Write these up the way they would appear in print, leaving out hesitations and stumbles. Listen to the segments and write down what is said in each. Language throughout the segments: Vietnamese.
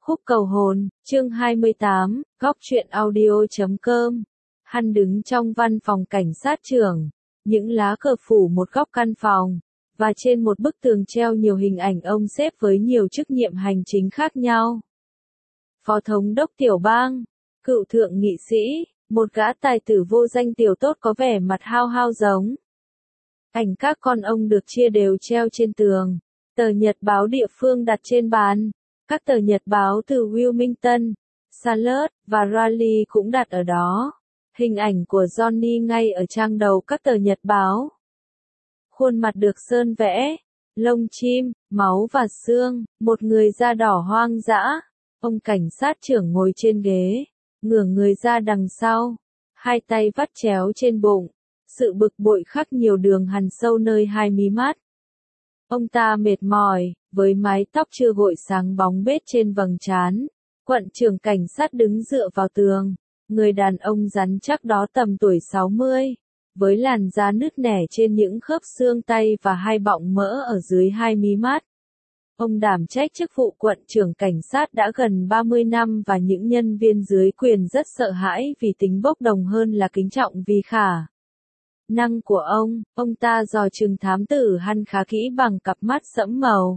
Khúc cầu hồn, chương 28, góc truyện audio.com. Hắn đứng trong văn phòng cảnh sát trưởng, những lá cờ phủ một góc căn phòng, và trên một bức tường treo nhiều hình ảnh ông xếp với nhiều chức nhiệm hành chính khác nhau. Phó thống đốc tiểu bang, cựu thượng nghị sĩ, một gã tài tử vô danh tiểu tốt có vẻ mặt hao hao giống. Ảnh các con ông được chia đều treo trên tường, tờ nhật báo địa phương đặt trên bàn. Các tờ nhật báo từ Wilmington, Charlotte và Raleigh cũng đặt ở đó. Hình ảnh của Johnny ngay ở trang đầu các tờ nhật báo. Khuôn mặt được sơn vẽ, lông chim, máu và xương, một người da đỏ hoang dã. Ông cảnh sát trưởng ngồi trên ghế, ngửa người ra đằng sau, hai tay vắt chéo trên bụng, sự bực bội khắc nhiều đường hằn sâu nơi hai mí mắt. Ông ta mệt mỏi, với mái tóc chưa gội sáng bóng bết trên vầng trán. Quận trưởng cảnh sát đứng dựa vào tường, người đàn ông rắn chắc đó tầm tuổi 60, với làn da nứt nẻ trên những khớp xương tay và hai bọng mỡ ở dưới hai mí mắt. Ông đảm trách chức vụ quận trưởng cảnh sát đã gần 30 năm và những nhân viên dưới quyền rất sợ hãi vì tính bốc đồng hơn là kính trọng vì khả năng của ông ta dò chừng thám tử Hắn khá kỹ bằng cặp mắt sẫm màu.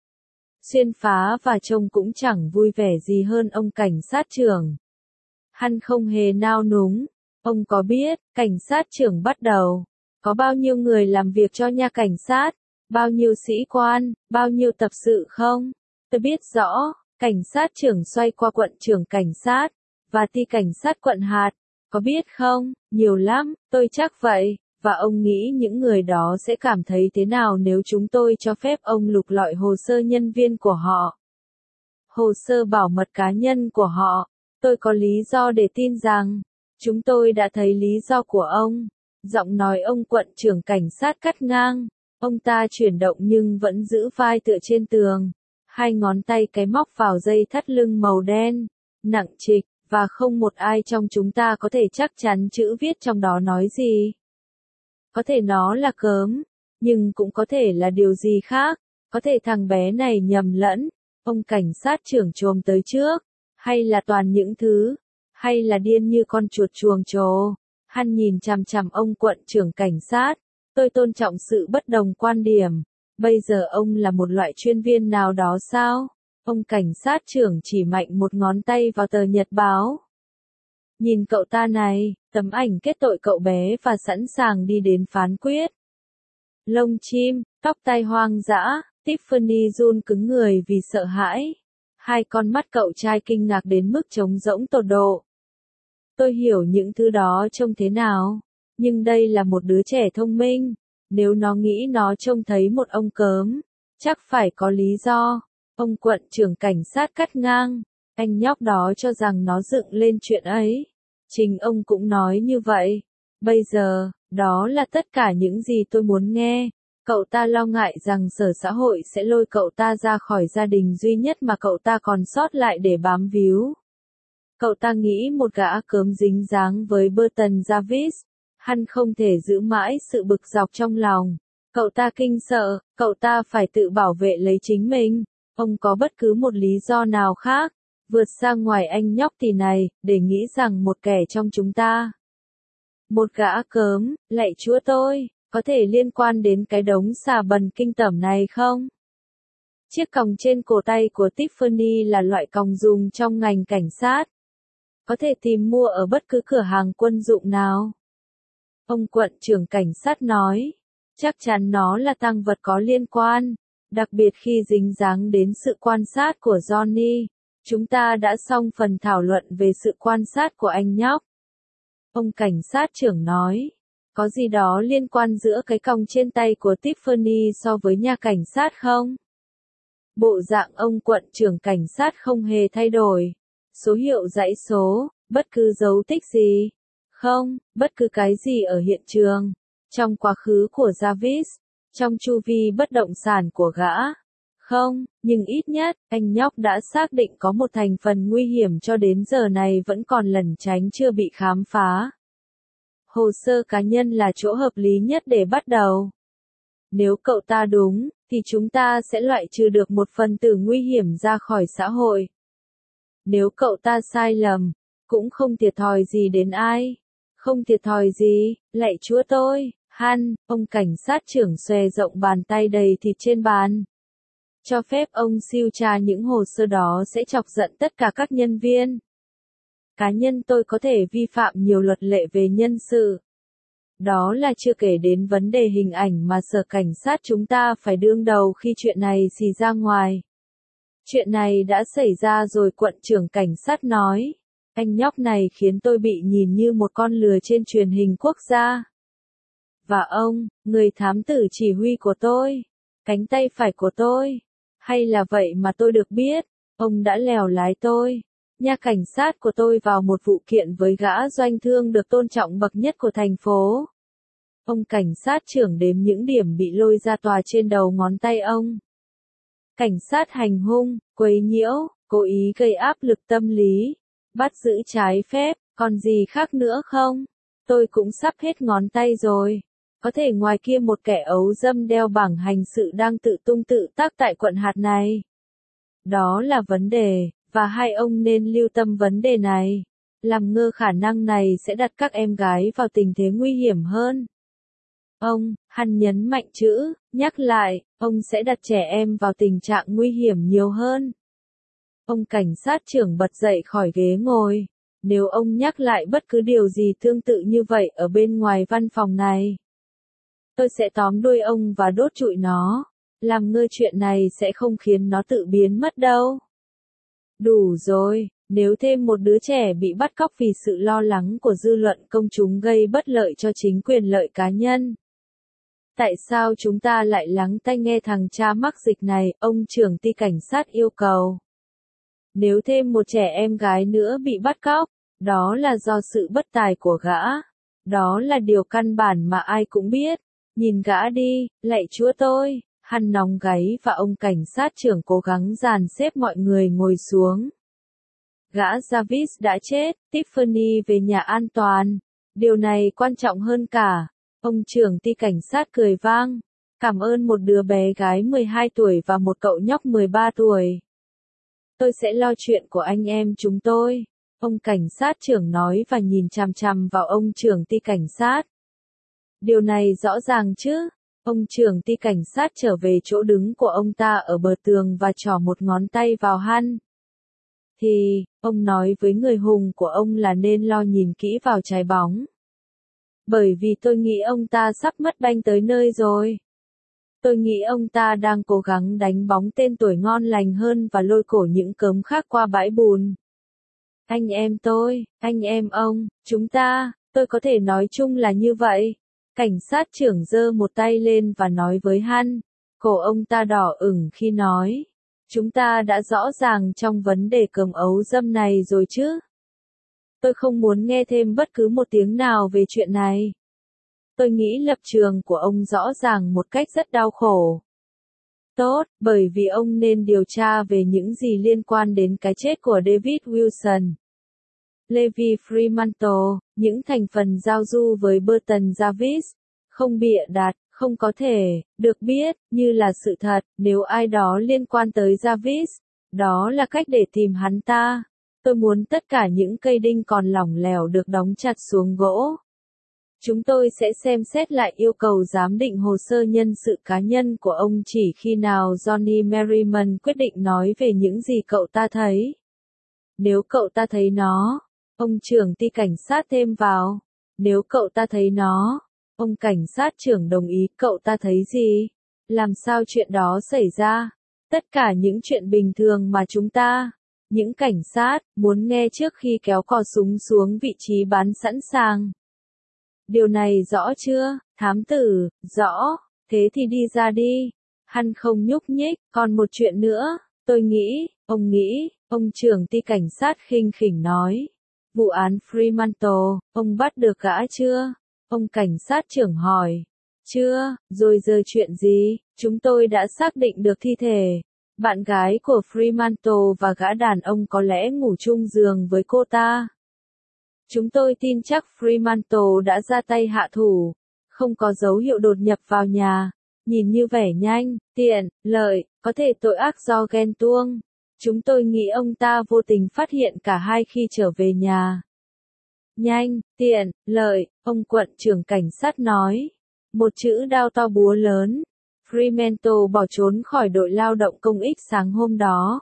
Xuyên phá và trông cũng chẳng vui vẻ gì hơn ông cảnh sát trưởng. Hắn không hề nao núng. Ông có biết, cảnh sát trưởng bắt đầu, có bao nhiêu người làm việc cho nha cảnh sát, bao nhiêu sĩ quan, bao nhiêu tập sự không? Tôi biết rõ. Cảnh sát trưởng xoay qua quận trưởng cảnh sát, và ty cảnh sát quận hạt. Có biết không, nhiều lắm, tôi chắc vậy. Và ông nghĩ những người đó sẽ cảm thấy thế nào nếu chúng tôi cho phép ông lục lọi hồ sơ nhân viên của họ? Hồ sơ bảo mật cá nhân của họ. Tôi có lý do để tin rằng, chúng tôi đã thấy lý do của ông. Giọng nói ông quận trưởng cảnh sát cắt ngang. Ông ta chuyển động nhưng vẫn giữ vai tựa trên tường. Hai ngón tay cái móc vào dây thắt lưng màu đen, nặng trịch, và không một ai trong chúng ta có thể chắc chắn chữ viết trong đó nói gì. Có thể nó là cớm, nhưng cũng có thể là điều gì khác, có thể thằng bé này nhầm lẫn, ông cảnh sát trưởng chồm tới trước, hay là toàn những thứ, hay là điên như con chuột chuồng trồ. Hắn nhìn chằm chằm ông quận trưởng cảnh sát, tôi tôn trọng sự bất đồng quan điểm, bây giờ ông là một loại chuyên viên nào đó sao? Ông cảnh sát trưởng chỉ mạnh một ngón tay vào tờ nhật báo. Nhìn cậu ta này, tấm ảnh kết tội cậu bé và sẵn sàng đi đến phán quyết. Lông chim, tóc tai hoang dã, Tiffany run cứng người vì sợ hãi. Hai con mắt cậu trai kinh ngạc đến mức trống rỗng tột độ. Tôi hiểu những thứ đó trông thế nào, nhưng đây là một đứa trẻ thông minh. Nếu nó nghĩ nó trông thấy một ông cớm, chắc phải có lý do. Ông quận trưởng cảnh sát cắt ngang. Anh nhóc đó cho rằng nó dựng lên chuyện ấy. Chính ông cũng nói như vậy. Bây giờ, đó là tất cả những gì tôi muốn nghe. Cậu ta lo ngại rằng sở xã hội sẽ lôi cậu ta ra khỏi gia đình duy nhất mà cậu ta còn sót lại để bám víu. Cậu ta nghĩ một gã cớm dính dáng với Burton Jarvis. Hắn không thể giữ mãi sự bực dọc trong lòng. Cậu ta kinh sợ, cậu ta phải tự bảo vệ lấy chính mình. Ông có bất cứ một lý do nào khác, vượt ra ngoài anh nhóc tỳ này, để nghĩ rằng một kẻ trong chúng ta, một gã cớm, lạy Chúa tôi, có thể liên quan đến cái đống xà bần kinh tởm này không? Chiếc còng trên cổ tay của Tiffany là loại còng dùng trong ngành cảnh sát. Có thể tìm mua ở bất cứ cửa hàng quân dụng nào. Ông quận trưởng cảnh sát nói, chắc chắn nó là tang vật có liên quan, đặc biệt khi dính dáng đến sự quan sát của Johnny. Chúng ta đã xong phần thảo luận về sự quan sát của anh nhóc. Ông cảnh sát trưởng nói, có gì đó liên quan giữa cái còng trên tay của Tiffany so với nhà cảnh sát không? Bộ dạng ông quận trưởng cảnh sát không hề thay đổi. Số hiệu dãy số, bất cứ dấu tích gì. Không, bất cứ cái gì ở hiện trường. Trong quá khứ của Jarvis, trong chu vi bất động sản của gã. Không, nhưng ít nhất, anh nhóc đã xác định có một thành phần nguy hiểm cho đến giờ này vẫn còn lẩn tránh chưa bị khám phá. Hồ sơ cá nhân là chỗ hợp lý nhất để bắt đầu. Nếu cậu ta đúng, thì chúng ta sẽ loại trừ được một phần tử nguy hiểm ra khỏi xã hội. Nếu cậu ta sai lầm, cũng không thiệt thòi gì đến ai. Không thiệt thòi gì, lạy Chúa tôi, ông cảnh sát trưởng xòe rộng bàn tay đầy thịt trên bàn. Cho phép ông siêu tra những hồ sơ đó sẽ chọc giận tất cả các nhân viên. Cá nhân tôi có thể vi phạm nhiều luật lệ về nhân sự. Đó là chưa kể đến vấn đề hình ảnh mà sở cảnh sát chúng ta phải đương đầu khi chuyện này xì ra ngoài. Chuyện này đã xảy ra rồi, quận trưởng cảnh sát nói. Anh nhóc này khiến tôi bị nhìn như một con lừa trên truyền hình quốc gia. Và ông, người thám tử chỉ huy của tôi, cánh tay phải của tôi. Hay là vậy mà tôi được biết, ông đã lèo lái tôi, nhà cảnh sát của tôi vào một vụ kiện với gã doanh thương được tôn trọng bậc nhất của thành phố. Ông cảnh sát trưởng đếm những điểm bị lôi ra tòa trên đầu ngón tay ông. Cảnh sát hành hung, quấy nhiễu, cố ý gây áp lực tâm lý, bắt giữ trái phép, còn gì khác nữa không? Tôi cũng sắp hết ngón tay rồi. Có thể ngoài kia một kẻ ấu dâm đeo bảng hành sự đang tự tung tự tác tại quận hạt này. Đó là vấn đề, và hai ông nên lưu tâm vấn đề này. Làm ngơ khả năng này sẽ đặt các em gái vào tình thế nguy hiểm hơn. Hắn nhấn mạnh chữ, nhắc lại, ông sẽ đặt trẻ em vào tình trạng nguy hiểm nhiều hơn. Ông cảnh sát trưởng bật dậy khỏi ghế ngồi. Nếu ông nhắc lại bất cứ điều gì tương tự như vậy ở bên ngoài văn phòng này, tôi sẽ tóm đuôi ông và đốt trụi nó. Làm ngơ chuyện này sẽ không khiến nó tự biến mất đâu. Đủ rồi, nếu thêm một đứa trẻ bị bắt cóc vì sự lo lắng của dư luận công chúng gây bất lợi cho chính quyền lợi cá nhân. Tại sao chúng ta lại lắng tai nghe thằng cha mắc dịch này, ông trưởng ty cảnh sát yêu cầu. Nếu thêm một trẻ em gái nữa bị bắt cóc, đó là do sự bất tài của gã. Đó là điều căn bản mà ai cũng biết. Nhìn gã đi, lạy Chúa tôi, hắn nóng gáy và ông cảnh sát trưởng cố gắng dàn xếp mọi người ngồi xuống. Gã Jarvis đã chết, Tiffany về nhà an toàn. Điều này quan trọng hơn cả. Ông trưởng ty cảnh sát cười vang. Cảm ơn một đứa bé gái 12 tuổi và một cậu nhóc 13 tuổi. Tôi sẽ lo chuyện của anh em chúng tôi. Ông cảnh sát trưởng nói và nhìn chằm chằm vào ông trưởng ty cảnh sát. Điều này rõ ràng chứ? Ông trưởng ty cảnh sát trở về chỗ đứng của ông ta ở bờ tường và trỏ một ngón tay vào hắn. Thì, ông nói với người hùng của ông là nên lo nhìn kỹ vào trái bóng. Bởi vì tôi nghĩ ông ta sắp mất banh tới nơi rồi. Tôi nghĩ ông ta đang cố gắng đánh bóng tên tuổi ngon lành hơn và lôi cổ những cớm khác qua bãi bùn. Anh em tôi, anh em ông, chúng ta, tôi có thể nói chung là như vậy. Cảnh sát trưởng giơ một tay lên và nói với hắn. Cổ ông ta đỏ ửng khi nói. Chúng ta đã rõ ràng trong vấn đề cơm ấu dâm này rồi chứ. Tôi không muốn nghe thêm bất cứ một tiếng nào về chuyện này. Tôi nghĩ lập trường của ông rõ ràng một cách rất đau khổ. Tốt, bởi vì ông nên điều tra về những gì liên quan đến cái chết của David Wilson. Levi Fremantle, những thành phần giao du với Burton Jarvis, không bịa đặt, không có thể, được biết, như là sự thật, nếu ai đó liên quan tới Jarvis, đó là cách để tìm hắn ta. Tôi muốn tất cả những cây đinh còn lỏng lẻo được đóng chặt xuống gỗ. Chúng tôi sẽ xem xét lại yêu cầu giám định hồ sơ nhân sự cá nhân của ông chỉ khi nào Johnny Merriman quyết định nói về những gì cậu ta thấy. Nếu cậu ta thấy nó, ông trưởng ty cảnh sát thêm vào. Nếu cậu ta thấy nó, ông cảnh sát trưởng đồng ý. Cậu ta thấy gì? Làm sao chuyện đó xảy ra? Tất cả những chuyện bình thường mà chúng ta, những cảnh sát, muốn nghe trước khi kéo cò súng xuống vị trí bắn sẵn sàng. Điều này rõ chưa, thám tử? Rõ. Thế thì đi ra đi. Hắn không nhúc nhích. Còn một chuyện nữa, tôi nghĩ, ông trưởng ty cảnh sát khinh khỉnh nói. Vụ án Fremantle, ông bắt được gã chưa? Ông cảnh sát trưởng hỏi. Chưa, rồi giờ chuyện gì? Chúng tôi đã xác định được thi thể. Bạn gái của Fremantle và gã đàn ông có lẽ ngủ chung giường với cô ta. Chúng tôi tin chắc Fremantle đã ra tay hạ thủ. Không có dấu hiệu đột nhập vào nhà. Nhìn như vẻ nhanh, tiện, lợi, có thể tội ác do ghen tuông. Chúng tôi nghĩ ông ta vô tình phát hiện cả hai khi trở về nhà. Nhanh, tiện, lợi, ông quận trưởng cảnh sát nói. Một chữ đao to búa lớn. Fremantle bỏ trốn khỏi đội lao động công ích sáng hôm đó.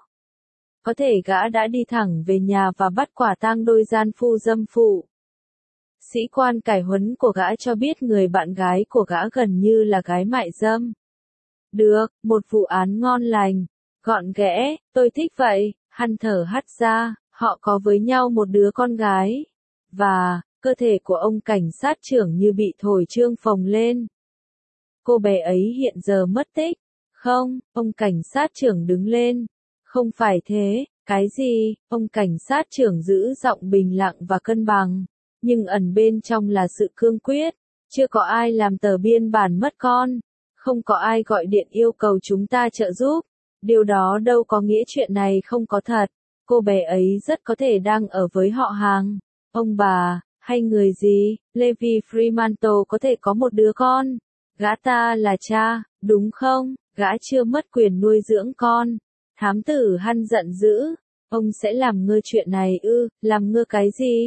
Có thể gã đã đi thẳng về nhà và bắt quả tang đôi gian phu dâm phụ. Sĩ quan cải huấn của gã cho biết người bạn gái của gã gần như là gái mại dâm. Được, một vụ án ngon lành, gọn ghẽ, tôi thích vậy, hắn thở hắt ra, họ có với nhau một đứa con gái. Và, cơ thể của ông cảnh sát trưởng như bị thổi trương phồng lên. Cô bé ấy hiện giờ mất tích. Không, ông cảnh sát trưởng đứng lên. Không phải thế, cái gì? Ông cảnh sát trưởng giữ giọng bình lặng và cân bằng, nhưng ẩn bên trong là sự cương quyết. Chưa có ai làm tờ biên bản mất con. Không có ai gọi điện yêu cầu chúng ta trợ giúp. Điều đó đâu có nghĩa chuyện này không có thật. Cô bé ấy rất có thể đang ở với họ hàng, ông bà, hay người gì. Levi Fremantle có thể có một đứa con. Gã ta là cha, đúng không? Gã chưa mất quyền nuôi dưỡng con. Thám tử Hăn giận dữ. Ông sẽ làm ngơ chuyện này ư? Làm ngơ cái gì?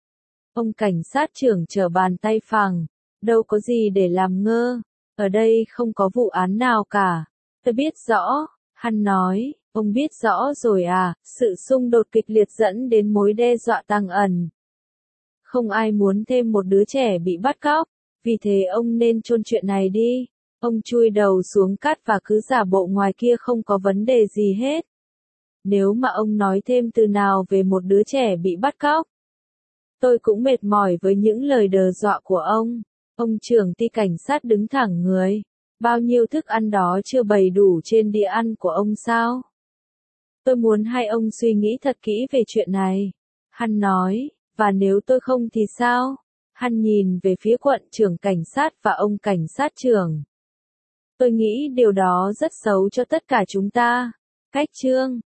Ông cảnh sát trưởng trở bàn tay phẳng. Đâu có gì để làm ngơ. Ở đây không có vụ án nào cả. Tôi biết rõ. Hăn nói. Ông biết rõ rồi à? Sự xung đột kịch liệt dẫn đến mối đe dọa tàng ẩn. Không ai muốn thêm một đứa trẻ bị bắt cóc. Vì thế ông nên chôn chuyện này đi. Ông chui đầu xuống cát và cứ giả bộ ngoài kia không có vấn đề gì hết. Nếu mà ông nói thêm từ nào về một đứa trẻ bị bắt cóc, tôi cũng mệt mỏi với những lời đe dọa của ông. Ông trưởng ty cảnh sát đứng thẳng người. Bao nhiêu thức ăn đó chưa bày đủ trên đĩa ăn của ông sao? Tôi muốn hai ông suy nghĩ thật kỹ về chuyện này. Hắn nói, và nếu tôi không thì sao? Hắn nhìn về phía quận trưởng cảnh sát và ông cảnh sát trưởng. Tôi nghĩ điều đó rất xấu cho tất cả chúng ta. Cách chương